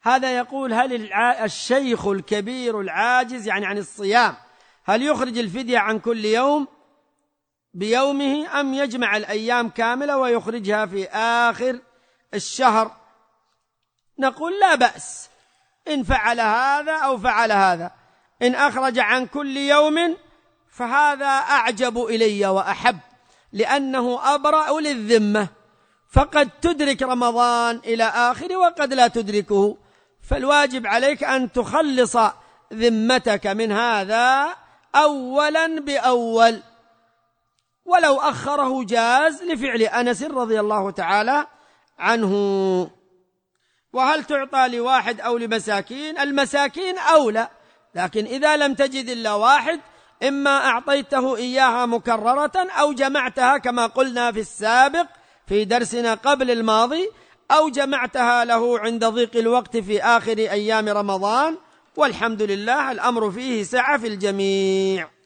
هذا يقول: هل الشيخ الكبير العاجز يعني عن الصيام هل يخرج الفدية عن كل يوم بيومه أم يجمع الأيام كاملة ويخرجها في آخر الشهر؟ نقول: لا بأس إن فعل هذا أو فعل هذا. إن أخرج عن كل يوم فهذا أعجب إلي وأحب، لأنه أبرأ للذمة، فقد تدرك رمضان إلى آخره وقد لا تدركه، فالواجب عليك أن تخلص ذمتك من هذا أولا بأول، ولو أخره جاز لفعل أنس رضي الله تعالى عنه. وهل تعطى لواحد أو لمساكين؟ المساكين أولى، لكن إذا لم تجد إلا واحد إما أعطيته إياها مكررة أو جمعتها كما قلنا في السابق في درسنا قبل الماضي، أو جمعتها له عند ضيق الوقت في آخر أيام رمضان، والحمد لله الأمر فيه سعة في الجميع.